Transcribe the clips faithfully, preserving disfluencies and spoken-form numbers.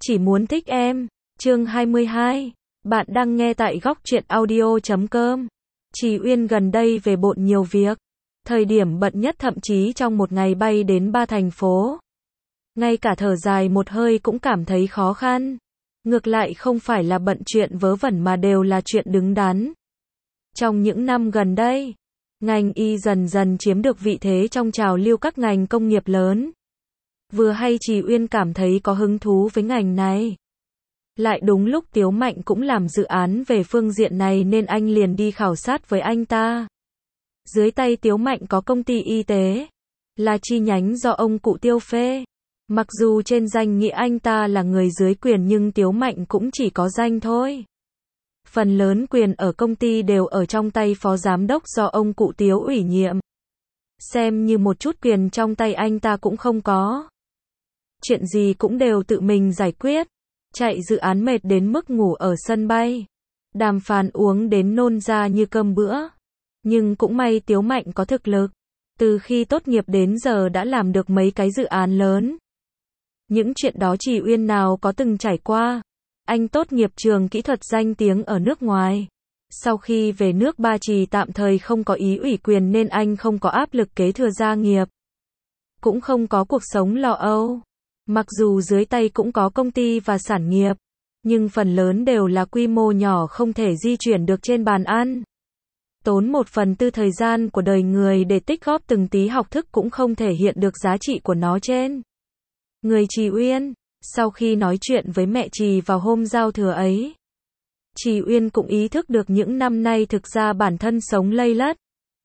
Chỉ muốn thích em. Chương hai mươi hai. Bạn đang nghe tại góc truyện audio chấm com. Trì Uyên gần đây về bộn nhiều việc. Thời điểm bận nhất thậm chí trong một ngày bay đến ba thành phố. Ngay cả thở dài một hơi cũng cảm thấy khó khăn. Ngược lại không phải là bận chuyện vớ vẩn mà đều là chuyện đứng đắn. Trong những năm gần đây, ngành y dần dần chiếm được vị thế trong trào lưu các ngành công nghiệp lớn. Vừa hay Trì Uyên cảm thấy có hứng thú với ngành này. Lại đúng lúc Tiếu Mạnh cũng làm dự án về phương diện này nên anh liền đi khảo sát với anh ta. Dưới tay Tiếu Mạnh có công ty y tế, là chi nhánh do ông cụ Tiêu phê. Mặc dù trên danh nghĩa anh ta là người dưới quyền nhưng Tiếu Mạnh cũng chỉ có danh thôi. Phần lớn quyền ở công ty đều ở trong tay phó giám đốc do ông cụ Tiếu ủy nhiệm. Xem như một chút quyền trong tay anh ta cũng không có. Chuyện gì cũng đều tự mình giải quyết. Chạy dự án mệt đến mức ngủ ở sân bay. Đàm phán uống đến nôn ra như cơm bữa. Nhưng cũng may Tiếu Mạnh có thực lực. Từ khi tốt nghiệp đến giờ đã làm được mấy cái dự án lớn. Những chuyện đó Trì Uyên nào có từng trải qua. Anh tốt nghiệp trường kỹ thuật danh tiếng ở nước ngoài. Sau khi về nước Ba Trì tạm thời không có ý ủy quyền nên anh không có áp lực kế thừa gia nghiệp. Cũng không có cuộc sống lo âu. Mặc dù dưới tay cũng có công ty và sản nghiệp, nhưng phần lớn đều là quy mô nhỏ không thể di chuyển được trên bàn ăn. Tốn một phần tư thời gian của đời người để tích góp từng tí học thức cũng không thể hiện được giá trị của nó trên người Trì Uyên. Sau khi nói chuyện với mẹ Trì vào hôm giao thừa ấy, Trì Uyên cũng ý thức được những năm nay thực ra bản thân sống lây lất.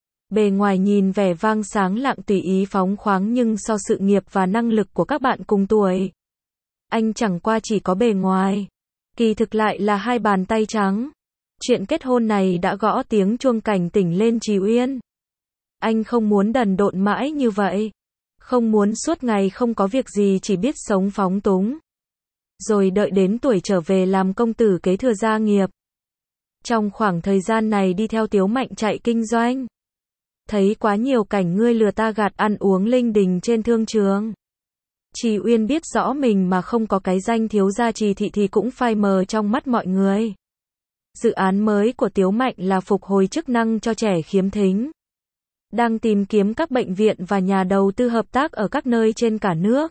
Bề ngoài nhìn vẻ vang sáng lạng tùy ý phóng khoáng nhưng so sự nghiệp và năng lực của các bạn cùng tuổi, anh chẳng qua chỉ có bề ngoài, kỳ thực lại là hai bàn tay trắng. Chuyện kết hôn này đã gõ tiếng chuông cảnh tỉnh lên Trì Uyên. Anh không muốn đần độn mãi như vậy. Không muốn suốt ngày không có việc gì chỉ biết sống phóng túng. Rồi đợi đến tuổi trở về làm công tử kế thừa gia nghiệp. Trong khoảng thời gian này đi theo Tiếu Mạnh chạy kinh doanh. Thấy quá nhiều cảnh ngươi lừa ta gạt ăn uống linh đình trên thương trường. Trì Uyên biết rõ mình mà không có cái danh thiếu gia Trì thị thì cũng phai mờ trong mắt mọi người. Dự án mới của Tiếu Mạnh là phục hồi chức năng cho trẻ khiếm thính. Đang tìm kiếm các bệnh viện và nhà đầu tư hợp tác ở các nơi trên cả nước.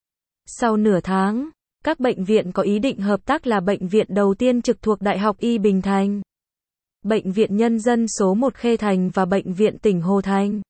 Sau nửa tháng, các bệnh viện có ý định hợp tác là bệnh viện đầu tiên trực thuộc Đại học Y Bình Thành, Bệnh viện Nhân dân số một Khê Thành và Bệnh viện tỉnh Hồ Thành.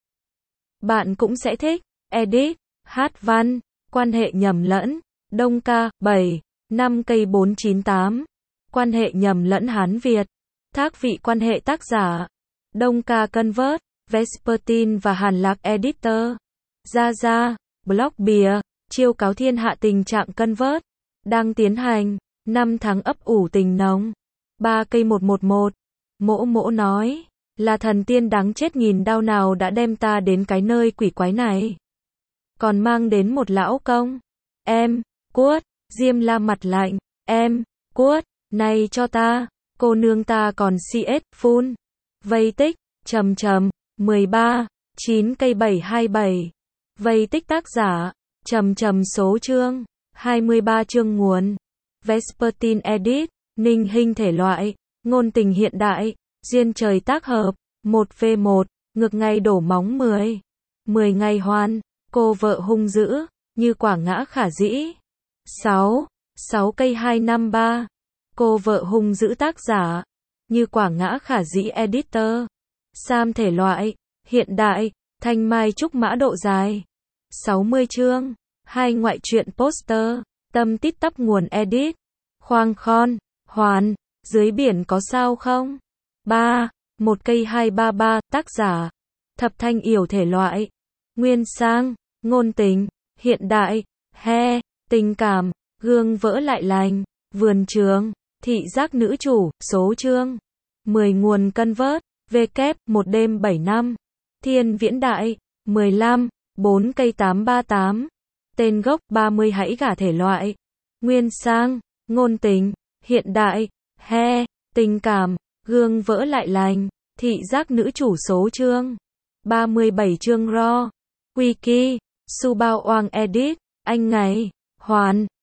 Bạn cũng sẽ thích. Edit, hát văn, quan hệ nhầm lẫn, Đông Ca, bảy, năm cây bốn chín tám. Quan hệ nhầm lẫn Hán Việt. Thác vị quan hệ tác giả. Đông Ca Convert, Vespertine và Hàn Lạc Editor. Gia Gia, blog bìa, chiêu cáo thiên hạ tình trạng Convert. Đang tiến hành. Năm tháng ấp ủ tình nồng. Ba cây một một một. Mỗ mỗ nói, là thần tiên đáng chết nghìn đao nào đã đem ta đến cái nơi quỷ quái này. Còn mang đến một lão công. Em, cuốt, Diêm La mặt lạnh, em, cuốt, này cho ta, cô nương ta còn xê ét, phun. Vây tích, trầm trầm, mười ba, chín cây bảy hai bảy. Vây tích tác giả, trầm trầm số chương, hai mươi ba chương nguồn. Vespertine Edit, Ninh Hinh thể loại. Ngôn tình hiện đại, duyên trời tác hợp, một vê một, ngược ngày đổ móng mười. mười ngày hoan, cô vợ hung dữ, như quả ngã khả dĩ. sáu, sáu cây hai năm ba, cô vợ hung dữ tác giả, như quả ngã khả dĩ editor. Sam thể loại, hiện đại, thanh mai trúc mã độ dài. sáu mươi chương, hai ngoại truyện poster, tâm tít tắp nguồn edit. Khoang khon, hoàn. Dưới biển có sao không? ba. Một cây hai ba ba, tác giả. Thập Thanh Yểu thể loại. Nguyên sang, ngôn tình, hiện đại, he, tình cảm, gương vỡ lại lành, vườn trường, thị giác nữ chủ, số chương. mười nguồn Convert, V kép, một đêm bảy năm. Thiên Viễn Đại, mười lăm, bốn cây tám ba tám. Tên gốc ba mươi hãy gả thể loại. Nguyên sang, ngôn tình, hiện đại. He, tình cảm, gương vỡ lại lành, thị giác nữ chủ số chương. ba mươi bảy chương raw. Wiki, Su Bao Oang Edit, anh ngày, hoàn,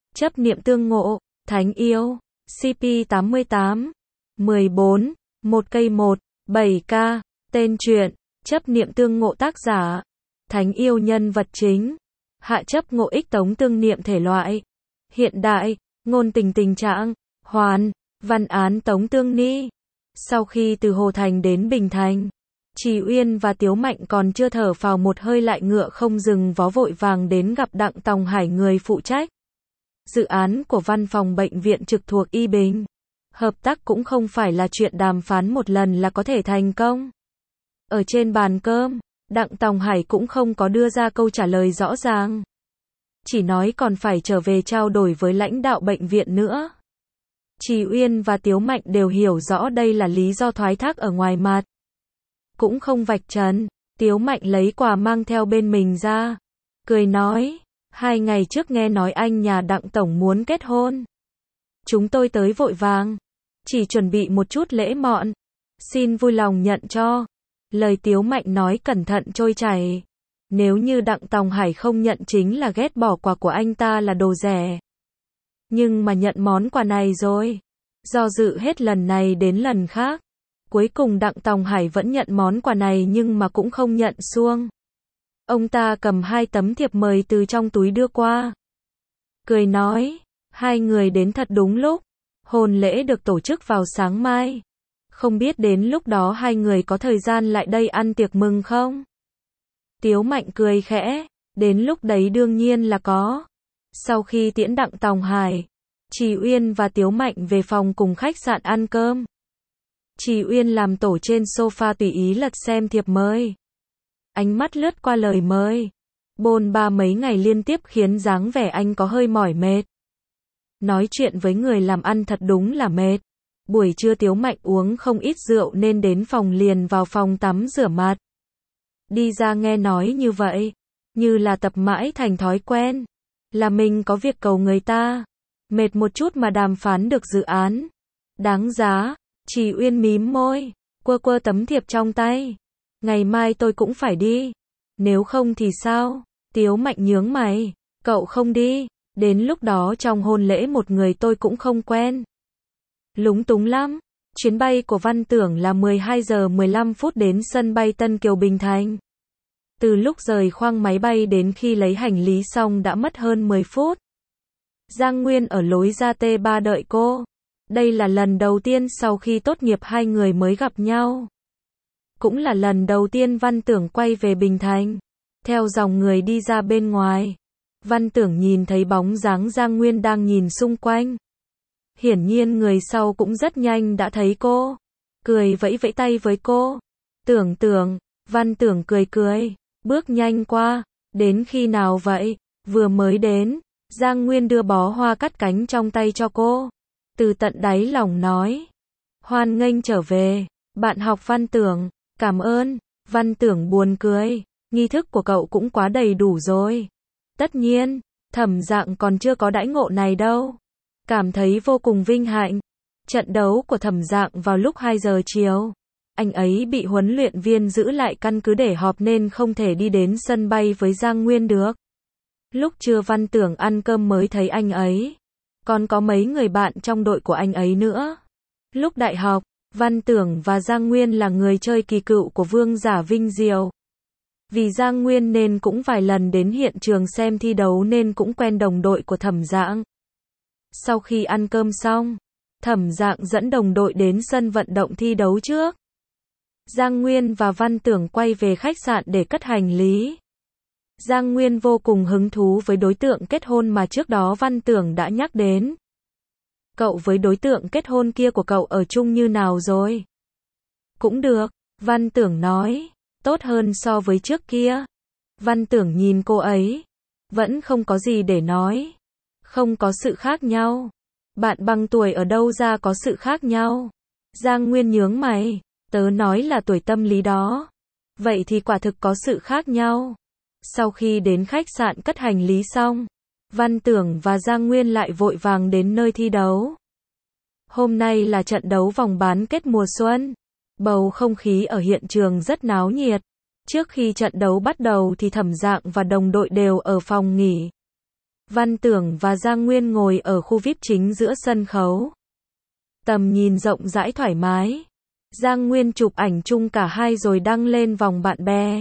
Chấp niệm tương ngộ, Thánh yêu, xê pê tám mươi tám, mười bốn, một cây một, bảy K, tên truyện, chấp niệm tương ngộ tác giả, Thánh yêu nhân vật chính, hạ chấp ngộ ích tống tương niệm thể loại, hiện đại, ngôn tình tình trạng, hoàn, văn án tống tương ni. Sau khi từ Hồ Thành đến Bình Thành, Trì Uyên và Tiếu Mạnh còn chưa thở phào một hơi lại ngựa không dừng vó vội vàng đến gặp Đặng Tòng Hải, người phụ trách dự án của văn phòng bệnh viện trực thuộc Y Bình. Hợp tác cũng không phải là chuyện đàm phán một lần là có thể thành công. Ở trên bàn cơm, Đặng Tòng Hải cũng không có đưa ra câu trả lời rõ ràng. Chỉ nói còn phải trở về trao đổi với lãnh đạo bệnh viện nữa. Trì Uyên và Tiếu Mạnh đều hiểu rõ đây là lý do thoái thác ở ngoài mặt. Cũng không vạch trần, Tiếu Mạnh lấy quà mang theo bên mình ra. Cười nói, hai ngày trước nghe nói anh nhà Đặng Tổng muốn kết hôn. Chúng tôi tới vội vàng, chỉ chuẩn bị một chút lễ mọn. Xin vui lòng nhận cho. Lời Tiếu Mạnh nói cẩn thận trôi chảy. Nếu như Đặng Tòng Hải không nhận chính là ghét bỏ quà của anh ta là đồ rẻ. Nhưng mà nhận món quà này rồi. Do dự hết lần này đến lần khác. Cuối cùng Đặng Tòng Hải vẫn nhận món quà này nhưng mà cũng không nhận xuông. Ông ta cầm hai tấm thiệp mời từ trong túi đưa qua. Cười nói, hai người đến thật đúng lúc. Hôn lễ được tổ chức vào sáng mai. Không biết đến lúc đó hai người có thời gian lại đây ăn tiệc mừng không? Tiếu Mạnh cười khẽ, đến lúc đấy đương nhiên là có. Sau khi tiễn Đặng Tòng Hải, Trì Uyên và Tiếu Mạnh về phòng cùng khách sạn ăn cơm. Trì Uyên làm tổ trên sofa tùy ý lật xem thiệp mời. Ánh mắt lướt qua lời mời. Bôn ba mấy ngày liên tiếp khiến dáng vẻ anh có hơi mỏi mệt. Nói chuyện với người làm ăn thật đúng là mệt. Buổi trưa Tiếu Mạnh uống không ít rượu nên đến phòng liền vào phòng tắm rửa mặt. Đi ra nghe nói như vậy, như là tập mãi thành thói quen. Là mình có việc cầu người ta. Mệt một chút mà đàm phán được dự án. Đáng giá. Trì Uyên mím môi, quơ quơ tấm thiệp trong tay. Ngày mai tôi cũng phải đi. Nếu không thì sao? Tiếu Mạnh nhướng mày. Cậu không đi. Đến lúc đó trong hôn lễ một người tôi cũng không quen. Lúng túng lắm. Chuyến bay của Văn Tưởng là mười hai giờ mười lăm phút đến sân bay Tân Kiều Bình Thành. Từ lúc rời khoang máy bay đến khi lấy hành lý xong đã mất hơn mười phút. Giang Nguyên ở lối ra T ba đợi cô. Đây là lần đầu tiên sau khi tốt nghiệp hai người mới gặp nhau. Cũng là lần đầu tiên Văn Tưởng quay về Bình Thành. Theo dòng người đi ra bên ngoài, Văn Tưởng nhìn thấy bóng dáng Giang Nguyên đang nhìn xung quanh. Hiển nhiên người sau cũng rất nhanh đã thấy cô. Cười vẫy vẫy tay với cô. Tưởng Tưởng, Văn Tưởng cười cười, bước nhanh qua. Đến khi nào vậy? Vừa mới đến. Giang Nguyên đưa bó hoa cắt cánh trong tay cho cô. Từ tận đáy lòng nói. Hoan nghênh trở về. Bạn học Văn Tưởng. Cảm ơn. Văn Tưởng buồn cười. Nghi thức của cậu cũng quá đầy đủ rồi. Tất nhiên. Thẩm Dạng còn chưa có đãi ngộ này đâu. Cảm thấy vô cùng vinh hạnh. Trận đấu của Thẩm Dạng vào lúc hai giờ chiều. Anh ấy bị huấn luyện viên giữ lại căn cứ để họp nên không thể đi đến sân bay với Giang Nguyên được. Lúc trưa Văn Tưởng ăn cơm mới thấy anh ấy. Còn có mấy người bạn trong đội của anh ấy nữa. Lúc đại học, Văn Tưởng và Giang Nguyên là người chơi kỳ cựu của Vương Giả Vinh Diệu. Vì Giang Nguyên nên cũng vài lần đến hiện trường xem thi đấu nên cũng quen đồng đội của Thẩm Dạng. Sau khi ăn cơm xong, Thẩm Dạng dẫn đồng đội đến sân vận động thi đấu trước. Giang Nguyên và Văn Tưởng quay về khách sạn để cất hành lý. Giang Nguyên vô cùng hứng thú với đối tượng kết hôn mà trước đó Văn Tưởng đã nhắc đến. Cậu với đối tượng kết hôn kia của cậu ở chung như nào rồi? Cũng được, Văn Tưởng nói. Tốt hơn so với trước kia. Văn Tưởng nhìn cô ấy. Vẫn không có gì để nói. Không có sự khác nhau. Bạn bằng tuổi ở đâu ra có sự khác nhau? Giang Nguyên nhướng mày. Tớ nói là tuổi tâm lý đó. Vậy thì quả thực có sự khác nhau. Sau khi đến khách sạn cất hành lý xong, Văn Tưởng và Giang Nguyên lại vội vàng đến nơi thi đấu. Hôm nay là trận đấu vòng bán kết mùa xuân. Bầu không khí ở hiện trường rất náo nhiệt. Trước khi trận đấu bắt đầu thì Thẩm Dạng và đồng đội đều ở phòng nghỉ. Văn Tưởng và Giang Nguyên ngồi ở khu vi ai pi chính giữa sân khấu. Tầm nhìn rộng rãi thoải mái. Giang Nguyên chụp ảnh chung cả hai rồi đăng lên vòng bạn bè.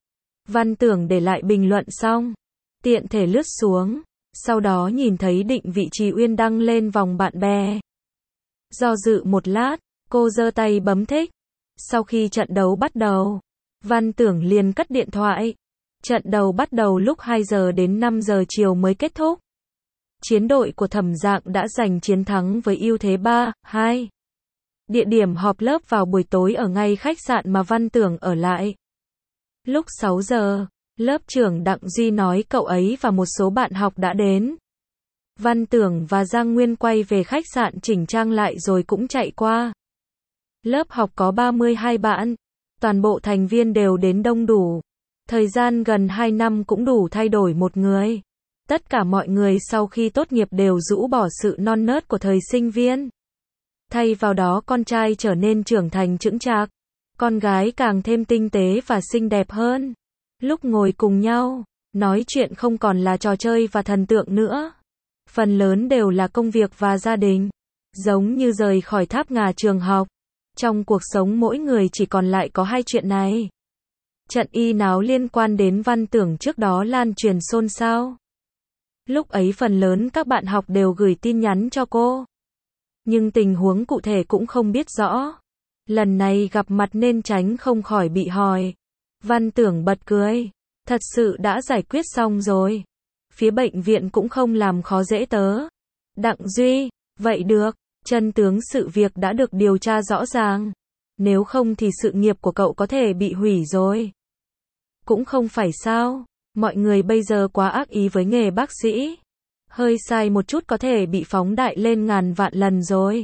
Văn Tưởng để lại bình luận xong, tiện thể lướt xuống, sau đó nhìn thấy định vị Trì Uyên đăng lên vòng bạn bè. Do dự một lát, cô giơ tay bấm thích. Sau khi trận đấu bắt đầu, Văn Tưởng liền cất điện thoại. Trận đấu bắt đầu lúc hai giờ đến năm giờ chiều mới kết thúc. Chiến đội của Thẩm Dạng đã giành chiến thắng với ưu thế ba hai. Địa điểm họp lớp vào buổi tối ở ngay khách sạn mà Văn Tưởng ở lại. Lúc sáu giờ, lớp trưởng Đặng Duy nói cậu ấy và một số bạn học đã đến. Văn Tưởng và Giang Nguyên quay về khách sạn chỉnh trang lại rồi cũng chạy qua. Lớp học có ba mươi hai bạn, toàn bộ thành viên đều đến đông đủ. Thời gian gần hai năm cũng đủ thay đổi một người. Tất cả mọi người sau khi tốt nghiệp đều rũ bỏ sự non nớt của thời sinh viên. Thay vào đó con trai trở nên trưởng thành chững chạc, con gái càng thêm tinh tế và xinh đẹp hơn. Lúc ngồi cùng nhau, nói chuyện không còn là trò chơi và thần tượng nữa. Phần lớn đều là công việc và gia đình. Giống như rời khỏi tháp ngà trường học. Trong cuộc sống mỗi người chỉ còn lại có hai chuyện này. Trận y náo liên quan đến Văn Tưởng trước đó lan truyền xôn xao. Lúc ấy phần lớn các bạn học đều gửi tin nhắn cho cô. Nhưng tình huống cụ thể cũng không biết rõ. Lần này gặp mặt nên tránh không khỏi bị hỏi. Văn Tưởng bật cười. Thật sự đã giải quyết xong rồi. Phía bệnh viện cũng không làm khó dễ tớ. Đặng Duy, vậy được. Chân tướng sự việc đã được điều tra rõ ràng. Nếu không thì sự nghiệp của cậu có thể bị hủy rồi. Cũng không phải sao. Mọi người bây giờ quá ác ý với nghề bác sĩ. Hơi sai một chút có thể bị phóng đại lên ngàn vạn lần rồi.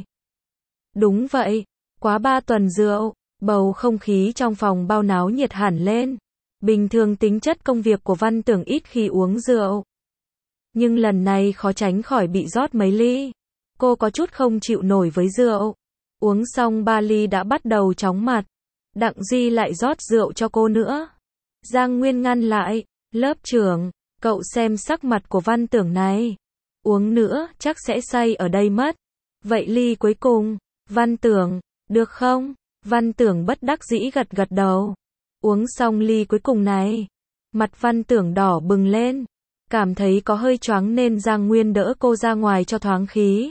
Đúng vậy. Quá ba tuần rượu, bầu không khí trong phòng bao náo nhiệt hẳn lên. Bình thường tính chất công việc của Văn Tưởng ít khi uống rượu. Nhưng lần này khó tránh khỏi bị rót mấy ly. Cô có chút không chịu nổi với rượu. Uống xong ba ly đã bắt đầu chóng mặt. Đặng Duy lại rót rượu cho cô nữa. Giang Nguyên ngăn lại. Lớp trưởng, cậu xem sắc mặt của Văn Tưởng này. Uống nữa, chắc sẽ say ở đây mất. Vậy ly cuối cùng, Văn Tưởng, được không? Văn Tưởng bất đắc dĩ gật gật đầu. Uống xong ly cuối cùng này. Mặt Văn Tưởng đỏ bừng lên. Cảm thấy có hơi choáng nên Giang Nguyên đỡ cô ra ngoài cho thoáng khí.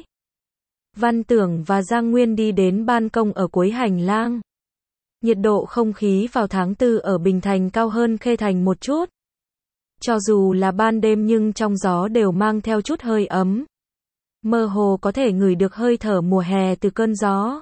Văn Tưởng và Giang Nguyên đi đến ban công ở cuối hành lang. Nhiệt độ không khí vào tháng tư ở Bình Thành cao hơn Khê Thành một chút. Cho dù là ban đêm nhưng trong gió đều mang theo chút hơi ấm. Mơ hồ có thể ngửi được hơi thở mùa hè từ cơn gió.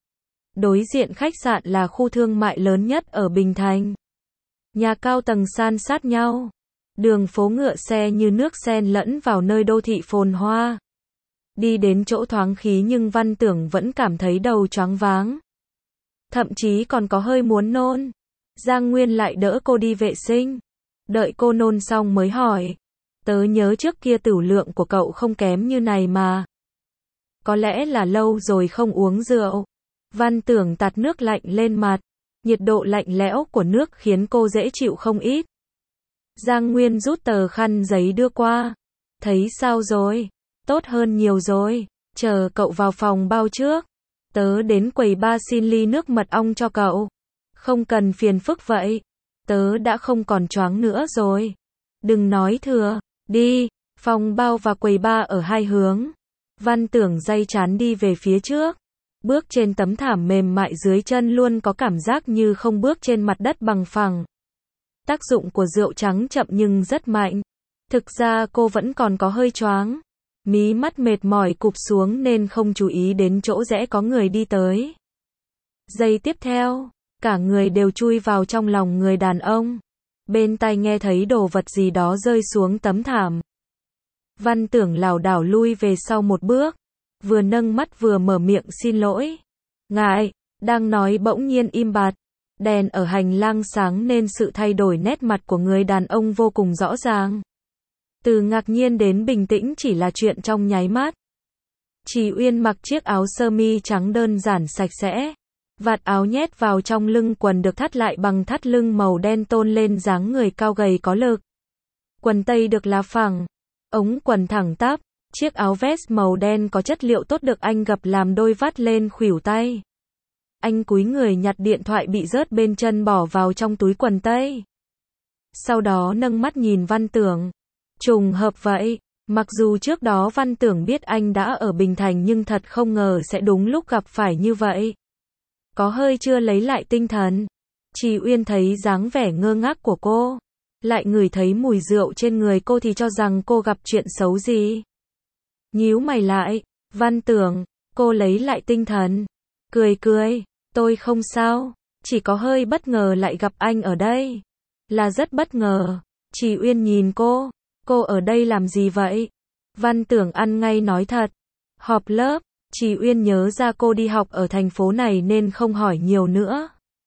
Đối diện khách sạn là khu thương mại lớn nhất ở Bình Thành. Nhà cao tầng san sát nhau. Đường phố ngựa xe như nước xen lẫn vào nơi đô thị phồn hoa. Đi đến chỗ thoáng khí nhưng Văn Tưởng vẫn cảm thấy đầu choáng váng. Thậm chí còn có hơi muốn nôn. Giang Nguyên lại đỡ cô đi vệ sinh. Đợi cô nôn xong mới hỏi. Tớ nhớ trước kia tửu lượng của cậu không kém như này mà. Có lẽ là lâu rồi không uống rượu. Văn Tưởng tạt nước lạnh lên mặt. Nhiệt độ lạnh lẽo của nước khiến cô dễ chịu không ít. Giang Nguyên rút tờ khăn giấy đưa qua. Thấy sao rồi? Tốt hơn nhiều rồi. Chờ cậu vào phòng bao trước. Tớ đến quầy ba xin ly nước mật ong cho cậu. Không cần phiền phức vậy. Tớ đã không còn choáng nữa rồi. Đừng nói thừa. Đi. Phòng bao và quầy ba ở hai hướng. Văn Tưởng day chán đi về phía trước. Bước trên tấm thảm mềm mại dưới chân luôn có cảm giác như không bước trên mặt đất bằng phẳng. Tác dụng của rượu trắng chậm nhưng rất mạnh. Thực ra cô vẫn còn có hơi choáng. Mí mắt mệt mỏi cụp xuống nên không chú ý đến chỗ rẽ có người đi tới. Giây tiếp theo, cả người đều chui vào trong lòng người đàn ông. Bên tai nghe thấy đồ vật gì đó rơi xuống tấm thảm. Văn Tưởng lảo đảo lui về sau một bước. Vừa nâng mắt vừa mở miệng xin lỗi. Ngại, đang nói bỗng nhiên im bặt. Đèn ở hành lang sáng nên sự thay đổi nét mặt của người đàn ông vô cùng rõ ràng. Từ ngạc nhiên đến bình tĩnh chỉ là chuyện trong nháy mắt. Trì Uyên mặc chiếc áo sơ mi trắng đơn giản sạch sẽ. Vạt áo nhét vào trong lưng quần được thắt lại bằng thắt lưng màu đen tôn lên dáng người cao gầy có lực. Quần tây được lá phẳng. ống quần thẳng tắp, chiếc áo vest màu đen có chất liệu tốt được anh gập làm đôi vắt lên khuỷu tay. Anh cúi người nhặt điện thoại bị rớt bên chân bỏ vào trong túi quần tây. Sau đó nâng mắt nhìn Văn Tưởng. Trùng hợp vậy, mặc dù trước đó Văn Tưởng biết anh đã ở Bình Thành nhưng thật không ngờ sẽ đúng lúc gặp phải như vậy. Có hơi chưa lấy lại tinh thần. Trì Uyên thấy dáng vẻ ngơ ngác của cô, lại ngửi thấy mùi rượu trên người cô thì cho rằng cô gặp chuyện xấu gì. Nhíu mày lại, Văn Tưởng, cô lấy lại tinh thần, cười cười, tôi không sao, chỉ có hơi bất ngờ lại gặp anh ở đây. Là rất bất ngờ. Trì Uyên nhìn cô, cô ở đây làm gì vậy? Văn Tưởng ăn ngay nói thật. Họp lớp. Trì Uyên nhớ ra cô đi học ở thành phố này nên không hỏi nhiều nữa.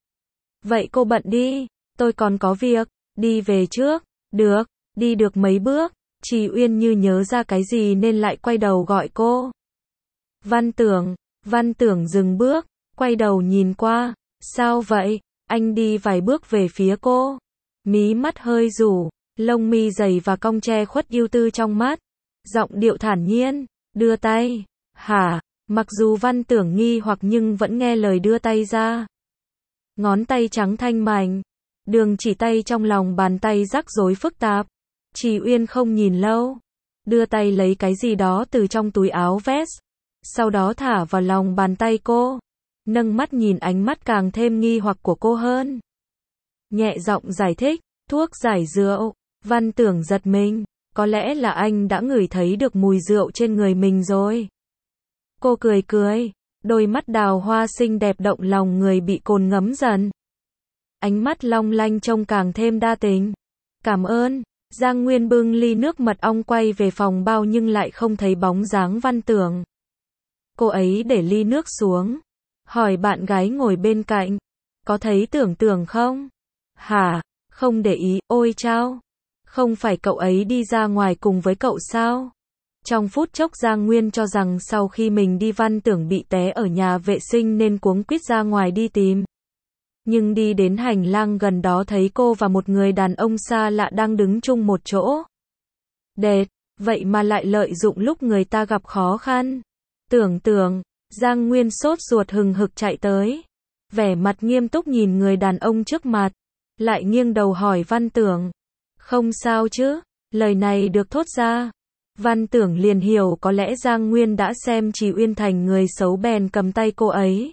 Vậy cô bận đi, tôi còn có việc, đi về trước. Được, đi được mấy bước, Trì Uyên như nhớ ra cái gì nên lại quay đầu gọi cô. Văn Tưởng, Văn Tưởng dừng bước, quay đầu nhìn qua, sao vậy? Anh đi vài bước về phía cô, mí mắt hơi rủ, lông mi dày và cong che khuất ưu tư trong mắt, giọng điệu thản nhiên, đưa tay. Hả? Mặc dù Văn Tưởng nghi hoặc nhưng vẫn nghe lời đưa tay ra. Ngón tay trắng thanh mảnh, đường chỉ tay trong lòng bàn tay rắc rối phức tạp. Trì Uyên không nhìn lâu, đưa tay lấy cái gì đó từ trong túi áo vest, sau đó thả vào lòng bàn tay cô, nâng mắt nhìn ánh mắt càng thêm nghi hoặc của cô hơn. Nhẹ giọng giải thích, thuốc giải rượu. Văn Tưởng giật mình, có lẽ là anh đã ngửi thấy được mùi rượu trên người mình rồi. Cô cười cười, đôi mắt đào hoa xinh đẹp động lòng người bị cồn ngấm dần. Ánh mắt long lanh trông càng thêm đa tình. Cảm ơn. Giang Nguyên bưng ly nước mật ong quay về phòng bao nhưng lại không thấy bóng dáng Văn Tưởng. Cô ấy để ly nước xuống, hỏi bạn gái ngồi bên cạnh, có thấy Tưởng Tưởng không? Hả? Không để ý. Ôi chao, không phải cậu ấy đi ra ngoài cùng với cậu sao? Trong phút chốc Giang Nguyên cho rằng sau khi mình đi Văn Tưởng bị té ở nhà vệ sinh nên cuống quýt ra ngoài đi tìm. Nhưng đi đến hành lang gần đó thấy cô và một người đàn ông xa lạ đang đứng chung một chỗ. Đệt, vậy mà lại lợi dụng lúc người ta gặp khó khăn. Tưởng Tưởng, Giang Nguyên sốt ruột hừng hực chạy tới. Vẻ mặt nghiêm túc nhìn người đàn ông trước mặt, lại nghiêng đầu hỏi Văn Tưởng. Không sao chứ? Lời này được thốt ra, Văn Tưởng liền hiểu có lẽ Giang Nguyên đã xem Trì Uyên thành người xấu bèn cầm tay cô ấy.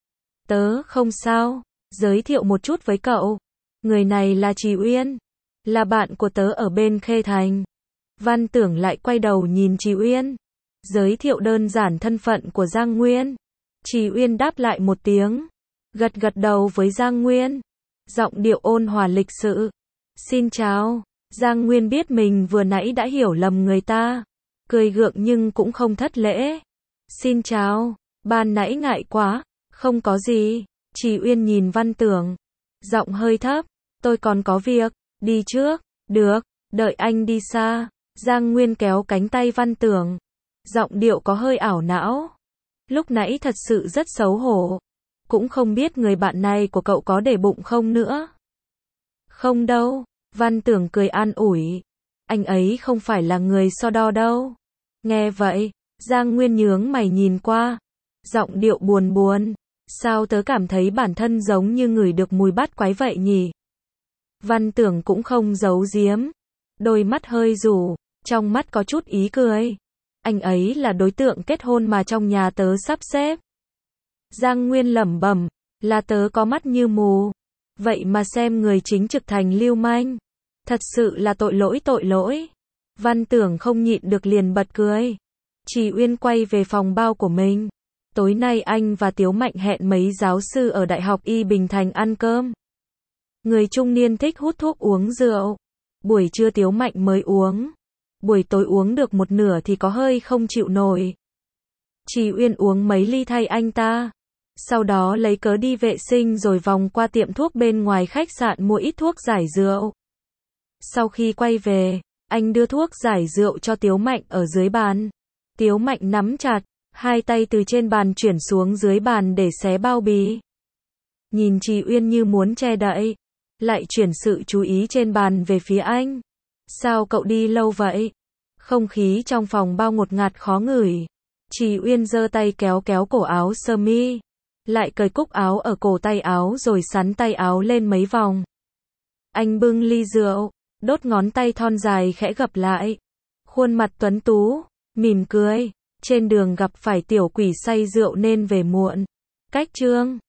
Tớ không sao, giới thiệu một chút với cậu. Người này là Trì Uyên, là bạn của tớ ở bên Khê Thành. Văn Tưởng lại quay đầu nhìn Trì Uyên, giới thiệu đơn giản thân phận của Giang Nguyên. Trì Uyên đáp lại một tiếng, gật gật đầu với Giang Nguyên, giọng điệu ôn hòa lịch sự. Xin chào. Giang Nguyên biết mình vừa nãy đã hiểu lầm người ta, cười gượng nhưng cũng không thất lễ. Xin chào, ban nãy ngại quá. Không có gì. Trì Uyên nhìn Văn Tưởng, giọng hơi thấp, tôi còn có việc, đi trước. Được, đợi anh đi xa. Giang Nguyên kéo cánh tay Văn Tưởng, giọng điệu có hơi ảo não. Lúc nãy thật sự rất xấu hổ, cũng không biết người bạn này của cậu có để bụng không nữa. Không đâu. Văn Tưởng cười an ủi, anh ấy không phải là người so đo đâu. Nghe vậy, Giang Nguyên nhướng mày nhìn qua, giọng điệu buồn buồn, sao tớ cảm thấy bản thân giống như ngửi được mùi bát quái vậy nhỉ? Văn Tưởng cũng không giấu giếm, đôi mắt hơi rủ, trong mắt có chút ý cười. Anh ấy là đối tượng kết hôn mà trong nhà tớ sắp xếp. Giang Nguyên lẩm bẩm, là tớ có mắt như mù. Vậy mà xem người chính trực thành lưu manh. Thật sự là tội lỗi tội lỗi. Văn Tưởng không nhịn được liền bật cười. Trì Uyên quay về phòng bao của mình. Tối nay anh và Tiếu Mạnh hẹn mấy giáo sư ở Đại học Y Bình Thành ăn cơm. Người trung niên thích hút thuốc uống rượu. Buổi trưa Tiếu Mạnh mới uống. Buổi tối uống được một nửa thì có hơi không chịu nổi. Trì Uyên uống mấy ly thay anh ta. Sau đó lấy cớ đi vệ sinh rồi vòng qua tiệm thuốc bên ngoài khách sạn mua ít thuốc giải rượu. Sau khi quay về, anh đưa thuốc giải rượu cho Tiếu Mạnh ở dưới bàn. Tiếu Mạnh nắm chặt, hai tay từ trên bàn chuyển xuống dưới bàn để xé bao bì. Nhìn Trì Uyên như muốn che đậy, lại chuyển sự chú ý trên bàn về phía anh. Sao cậu đi lâu vậy? Không khí trong phòng bao ngột ngạt khó ngửi. Trì Uyên giơ tay kéo kéo cổ áo sơ mi, lại cởi cúc áo ở cổ tay áo rồi xắn tay áo lên mấy vòng. Anh bưng ly rượu, đốt ngón tay thon dài khẽ gập lại. Khuôn mặt tuấn tú, mỉm cười. Trên đường gặp phải tiểu quỷ say rượu nên về muộn. Cách chương